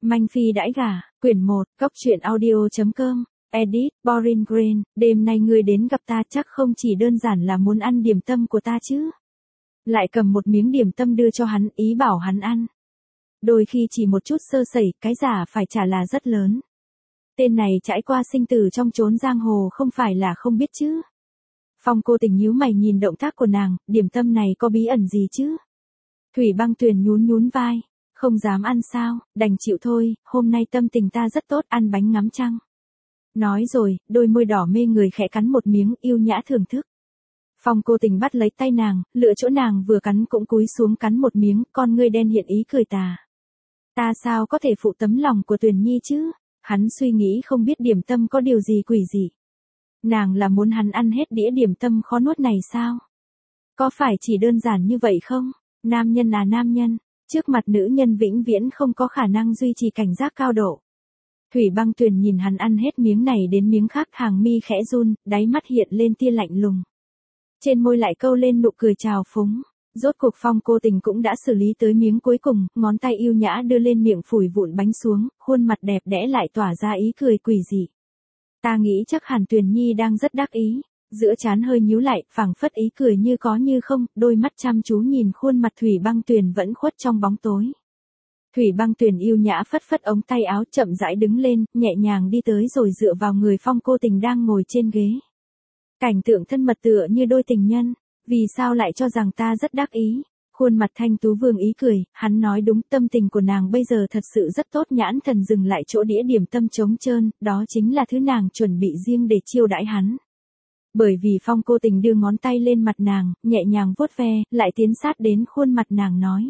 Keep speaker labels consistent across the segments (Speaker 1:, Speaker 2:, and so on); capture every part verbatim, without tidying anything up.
Speaker 1: Manh Phi đãi gả, quyển một, góc truyện audio.com, edit, Boring Green, đêm nay ngươi đến gặp ta chắc không chỉ đơn giản là muốn ăn điểm tâm của ta chứ. Lại cầm một miếng điểm tâm đưa cho hắn, ý bảo hắn ăn. Đôi khi chỉ một chút sơ sẩy, cái giả phải trả là rất lớn. Tên này trải qua sinh tử trong chốn giang hồ không phải là không biết chứ. Phong Cô Tình nhíu mày nhìn động tác của nàng, điểm tâm này có bí ẩn gì chứ? Thủy Băng Tuyền nhún nhún vai, không dám ăn sao, đành chịu thôi, hôm nay tâm tình ta rất tốt, ăn bánh ngắm trăng. Nói rồi, đôi môi đỏ mê người khẽ cắn một miếng, yêu nhã thưởng thức. Phong Cô Tình bắt lấy tay nàng, lựa chỗ nàng vừa cắn cũng cúi xuống cắn một miếng, con ngươi đen hiện ý cười tà. Ta sao có thể phụ tấm lòng của Tuyền Nhi chứ? Hắn suy nghĩ không biết điểm tâm có điều gì quỷ dị. Nàng là muốn hắn ăn hết đĩa điểm tâm khó nuốt này sao? Có phải chỉ đơn giản như vậy không? Nam nhân à nam nhân, trước mặt nữ nhân vĩnh viễn không có khả năng duy trì cảnh giác cao độ. Thủy Băng Tuyền nhìn hắn ăn hết miếng này đến miếng khác, hàng mi khẽ run, đáy mắt hiện lên tia lạnh lùng. Trên môi lại câu lên nụ cười trào phúng. Rốt cuộc Phong Cô Tình cũng đã xử lý tới miếng cuối cùng, ngón tay yêu nhã đưa lên miệng phủi vụn bánh xuống, khuôn mặt đẹp đẽ lại tỏa ra ý cười quỷ dị. Ta nghĩ chắc hẳn Tuyền Nhi đang rất đắc ý, giữa trán hơi nhíu lại, phảng phất ý cười như có như không, đôi mắt chăm chú nhìn khuôn mặt Thủy Băng Tuyền vẫn khuất trong bóng tối. Thủy Băng Tuyền yêu nhã phất phất ống tay áo, chậm rãi đứng lên, nhẹ nhàng đi tới rồi dựa vào người Phong Cô Tình đang ngồi trên ghế. Cảnh tượng thân mật tựa như đôi tình nhân. Vì sao lại cho rằng ta rất đắc ý? Khuôn mặt Thanh Tú Vương ý cười, hắn nói đúng, tâm tình của nàng bây giờ thật sự rất tốt. Nhãn thần dừng lại chỗ đĩa điểm tâm trống trơn, đó chính là thứ nàng chuẩn bị riêng để chiêu đãi hắn. Bởi vì Phong Cô Tình đưa ngón tay lên mặt nàng, nhẹ nhàng vuốt ve, lại tiến sát đến khuôn mặt nàng nói.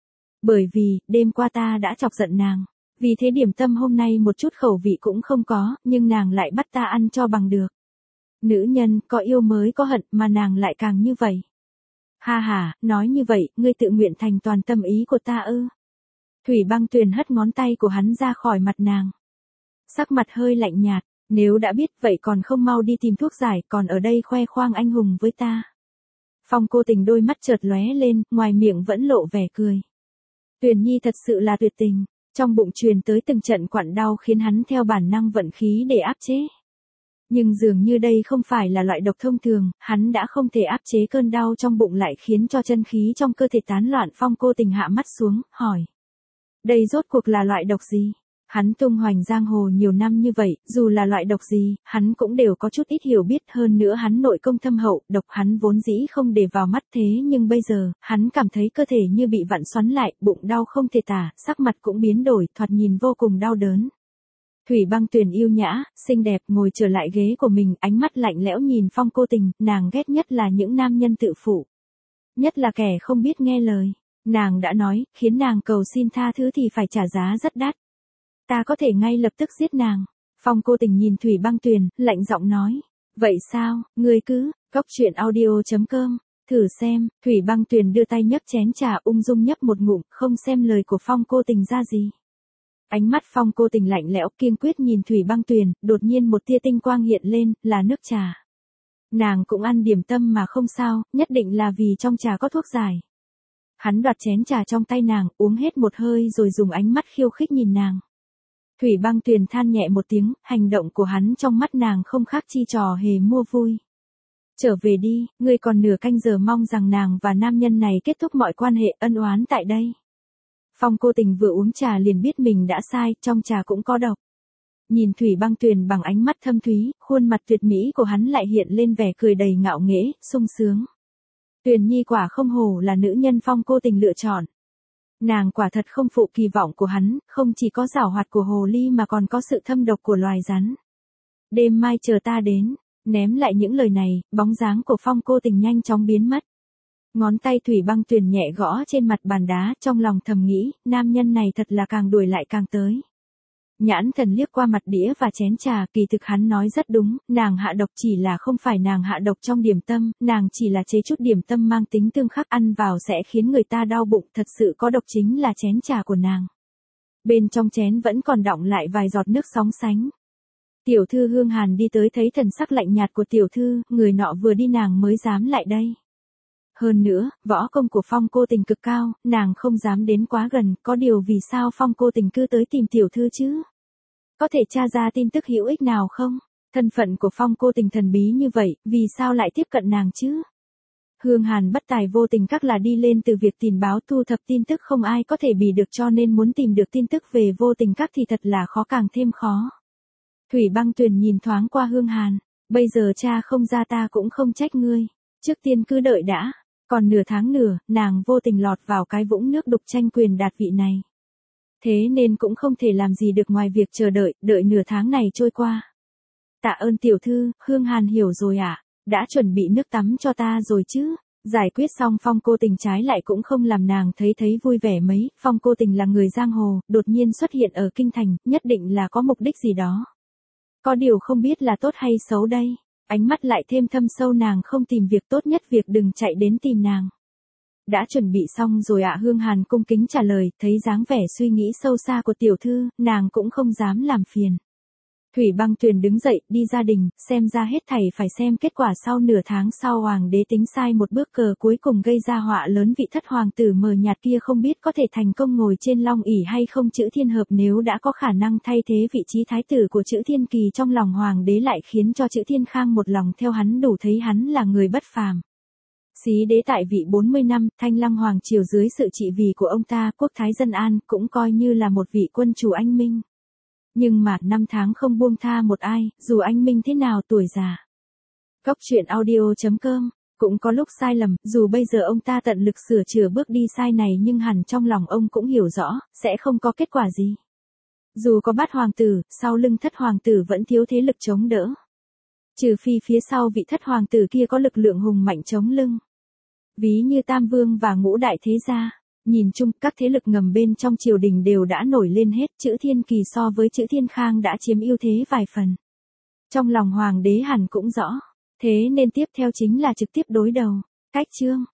Speaker 1: Bởi vì, đêm qua ta đã chọc giận nàng. Vì thế điểm tâm hôm nay một chút khẩu vị cũng không có, nhưng nàng lại bắt ta ăn cho bằng được. Nữ nhân, có yêu mới có hận, mà nàng lại càng như vậy. Ha ha, nói như vậy, ngươi tự nguyện thành toàn tâm ý của ta ư? Thủy Băng Tuyền hất ngón tay của hắn ra khỏi mặt nàng. Sắc mặt hơi lạnh nhạt, nếu đã biết vậy còn không mau đi tìm thuốc giải, còn ở đây khoe khoang anh hùng với ta. Phong Cô Tình đôi mắt chợt lóe lên, ngoài miệng vẫn lộ vẻ cười. Tuyền Nhi thật sự là tuyệt tình, trong bụng truyền tới từng trận quặn đau khiến hắn theo bản năng vận khí để áp chế. Nhưng dường như đây không phải là loại độc thông thường, hắn đã không thể áp chế cơn đau trong bụng lại khiến cho chân khí trong cơ thể tán loạn. Phong Cô Tình hạ mắt xuống, hỏi. Đây rốt cuộc là loại độc gì? Hắn tung hoành giang hồ nhiều năm như vậy, dù là loại độc gì, hắn cũng đều có chút ít hiểu biết, hơn nữa hắn nội công thâm hậu, độc hắn vốn dĩ không để vào mắt, thế nhưng bây giờ, hắn cảm thấy cơ thể như bị vặn xoắn lại, bụng đau không thể tả, sắc mặt cũng biến đổi, thoạt nhìn vô cùng đau đớn. Thủy Băng Tuyền yêu nhã, xinh đẹp ngồi trở lại ghế của mình, ánh mắt lạnh lẽo nhìn Phong Cô Tình, nàng ghét nhất là những nam nhân tự phụ. Nhất là kẻ không biết nghe lời. Nàng đã nói, khiến nàng cầu xin tha thứ thì phải trả giá rất đắt. Ta có thể ngay lập tức giết nàng. Phong Cô Tình nhìn Thủy Băng Tuyền, lạnh giọng nói. Vậy sao, ngươi cứ, góc truyện audio.com, thử xem. Thủy Băng Tuyền đưa tay nhấc chén trà ung dung nhấp một ngụm, không xem lời của Phong Cô Tình ra gì. Ánh mắt Phong Cô Tình lạnh lẽo kiên quyết nhìn Thủy Băng Tuyền, đột nhiên một tia tinh quang hiện lên, là nước trà. Nàng cũng ăn điểm tâm mà không sao, nhất định là vì trong trà có thuốc giải. Hắn đoạt chén trà trong tay nàng, uống hết một hơi rồi dùng ánh mắt khiêu khích nhìn nàng. Thủy Băng Tuyền than nhẹ một tiếng, hành động của hắn trong mắt nàng không khác chi trò hề mua vui. Trở về đi, ngươi còn nửa canh giờ mong rằng nàng và nam nhân này kết thúc mọi quan hệ ân oán tại đây. Phong Cô Tình vừa uống trà liền biết mình đã sai, trong trà cũng có độc. Nhìn Thủy Băng Tuyền bằng ánh mắt thâm thúy, khuôn mặt tuyệt mỹ của hắn lại hiện lên vẻ cười đầy ngạo nghễ, sung sướng. Tuyền Nhi quả không hổ là nữ nhân Phong Cô Tình lựa chọn. Nàng quả thật không phụ kỳ vọng của hắn, không chỉ có giảo hoạt của hồ ly mà còn có sự thâm độc của loài rắn. Đêm mai chờ ta đến, ném lại những lời này, bóng dáng của Phong Cô Tình nhanh chóng biến mất. Ngón tay Thủy Băng Tuyền nhẹ gõ trên mặt bàn đá, trong lòng thầm nghĩ, nam nhân này thật là càng đuổi lại càng tới. Nhãn thần liếc qua mặt đĩa và chén trà, kỳ thực hắn nói rất đúng, nàng hạ độc chỉ là không phải nàng hạ độc trong điểm tâm, nàng chỉ là chế chút điểm tâm mang tính tương khắc ăn vào sẽ khiến người ta đau bụng, thật sự có độc chính là chén trà của nàng. Bên trong chén vẫn còn đọng lại vài giọt nước sóng sánh. Tiểu thư Hương Hàn đi tới thấy thần sắc lạnh nhạt của tiểu thư, người nọ vừa đi nàng mới dám lại đây. Hơn nữa, võ công của Phong Cô Tình cực cao, nàng không dám đến quá gần, có điều vì sao Phong Cô Tình cứ tới tìm tiểu thư chứ? Có thể tra ra tin tức hữu ích nào không? Thân phận của Phong Cô Tình thần bí như vậy, vì sao lại tiếp cận nàng chứ? Hương Hàn bất tài vô tình các là đi lên từ việc tìm báo thu thập tin tức không ai có thể bì được, cho nên muốn tìm được tin tức về vô tình các thì thật là khó càng thêm khó. Thủy Băng Tuyền nhìn thoáng qua Hương Hàn, bây giờ cha không ra ta cũng không trách ngươi, trước tiên cứ đợi đã, còn nửa tháng nữa, nàng vô tình lọt vào cái vũng nước đục tranh quyền đạt vị này. Thế nên cũng không thể làm gì được ngoài việc chờ đợi, đợi nửa tháng này trôi qua. Tạ ơn tiểu thư, Hương Hàn hiểu rồi ạ, à? Đã chuẩn bị nước tắm cho ta rồi chứ? Giải quyết xong Phong Cô Tình trái lại cũng không làm nàng thấy thấy vui vẻ mấy, Phong Cô Tình là người giang hồ, đột nhiên xuất hiện ở kinh thành, nhất định là có mục đích gì đó. Có điều không biết là tốt hay xấu đây, ánh mắt lại thêm thâm sâu, nàng không tìm việc tốt nhất việc đừng chạy đến tìm nàng. Đã chuẩn bị xong rồi ạ, à? Hương Hàn cung kính trả lời, thấy dáng vẻ suy nghĩ sâu xa của tiểu thư, nàng cũng không dám làm phiền. Thủy Băng Tuyền đứng dậy, đi ra đình, xem ra hết thảy phải xem kết quả sau nửa tháng sau hoàng đế tính sai một bước cờ cuối cùng gây ra họa lớn, vị thất hoàng tử mờ nhạt kia không biết có thể thành công ngồi trên long ỷ hay không. Chữ Thiên Hợp nếu đã có khả năng thay thế vị trí thái tử của Chữ Thiên Kỳ trong lòng hoàng đế lại khiến cho Chữ Thiên Khang một lòng theo hắn, đủ thấy hắn là người bất phàm. Xí đế tại vị bốn mươi năm, Thanh Lăng hoàng triều dưới sự trị vì của ông ta, quốc thái dân an, cũng coi như là một vị quân chủ anh minh. Nhưng mà năm tháng không buông tha một ai, dù anh minh thế nào tuổi già. Góc truyện audio chấm com, cũng có lúc sai lầm, dù bây giờ ông ta tận lực sửa chữa bước đi sai này nhưng hẳn trong lòng ông cũng hiểu rõ, sẽ không có kết quả gì. Dù có Bát hoàng tử, sau lưng thất hoàng tử vẫn thiếu thế lực chống đỡ. Trừ phi phía sau vị thất hoàng tử kia có lực lượng hùng mạnh chống lưng. Ví như Tam Vương và Ngũ Đại Thế Gia. Nhìn chung, các thế lực ngầm bên trong triều đình đều đã nổi lên hết, Chữ Thiên Kỳ so với Chữ Thiên Khang đã chiếm ưu thế vài phần. Trong lòng hoàng đế hẳn cũng rõ, thế nên tiếp theo chính là trực tiếp đối đầu. Cách chương